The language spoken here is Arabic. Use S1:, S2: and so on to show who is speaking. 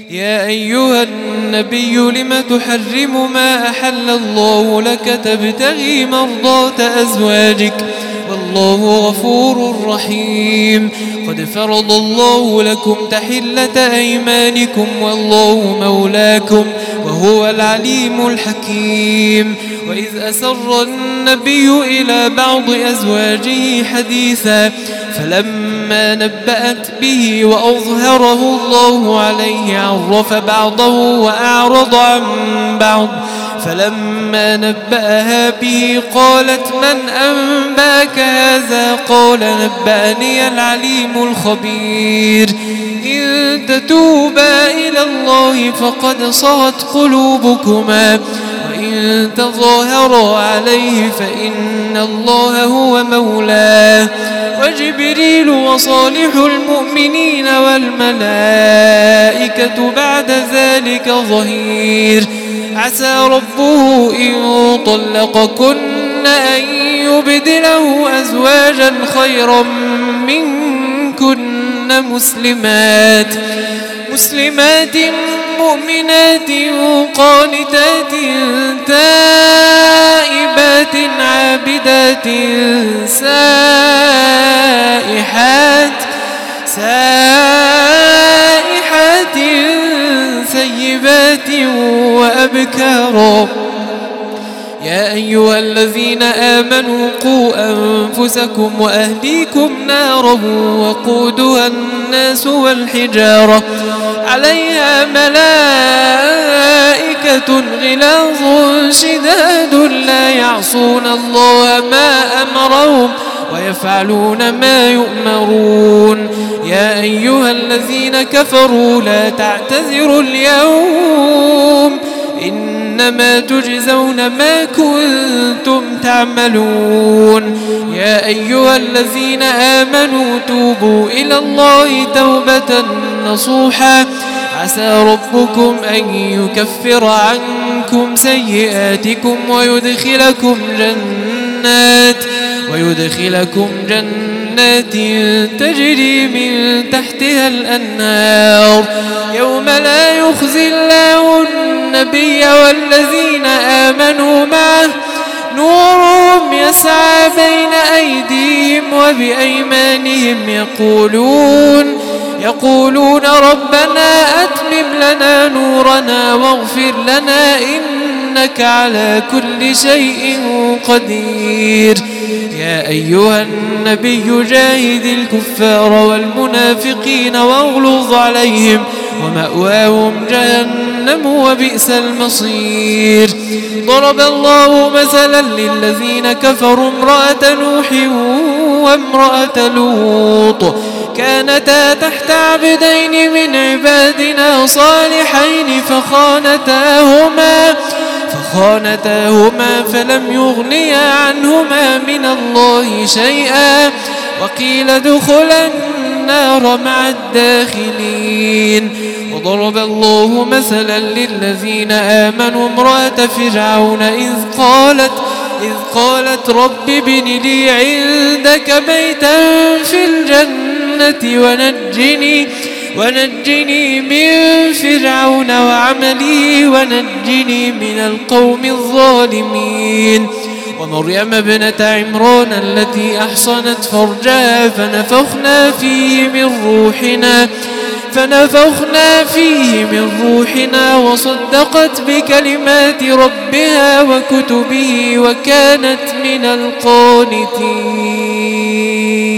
S1: يا أيها النبي لم تحرم ما أحل الله لك تبتغي مرضات أزواجك والله غفور رحيم. قد فرض الله لكم تحلة أيمانكم والله مولاكم وهو العليم الحكيم. وإذ أسر النبي إلى بعض أزواجه حديثا فلما نبأت به وأظهره الله عليه عرف بعضه وأعرض عن بعض. فلما نبأها به قالت من أنباك هذا؟ قال نبأني العليم الخبير. إن تتوبا إلى الله فقد صغت قلوبكما وإن تظاهرا عليه فإن الله هو مولاه وجبريل وصالح المؤمنين والملائكة بعد ذلك ظهير. عسى ربه إن طلقكن أن يبدله أزواجا خيرا منكن مسلمات مؤمنات قانتات تائبات عابدات سائحات ثيبات وأبكارا. يا أيها الذين آمنوا قوا أنفسكم وأهليكم نارا وقودها الناس والحجارة عليها ملائكة غلاظ شداد لا يعصون الله ما أمرهم ويفعلون ما يؤمرون. يا أيها الذين كفروا لا تعتذروا اليوم إنما تجزون ما كنتم تعملون. يا أيها الذين آمنوا توبوا إلى الله توبة نصوحا عسى ربكم أن يكفر عنكم سيئاتكم ويدخلكم جنات تجري من تحتها الأنهار يوم لا يخزي الله النبي والذين آمنوا معه نورهم يسعى بين أيديهم وبأيمانهم يقولون ربنا أتمم لنا نورنا واغفر لنا إنك على كل شيء قدير. يا أيها النبي جاهد الكفار والمنافقين واغلظ عليهم ومأواهم جهنم وبئس المصير. ضرب الله مثلا للذين كفروا امرأة نوح وامرأة لوط كانتا تحت عبدين من عبادنا صالحين فخانتاهما فلم يغنيا عنهما من الله شيئا وقيل ادخلا النار مع الداخلين. وضرب الله مثلا للذين آمنوا امرأة فرعون إذ قالت رب ابن لي عندك بيتا في الجنة ونجني من فرعون وعمله ونجني من القوم الظالمين. ومريم ابنة عمران التي أحصنت فرجها فنفخنا فيه من روحنا وصدقت بكلمات ربها وكتبه وكانت من القانتين.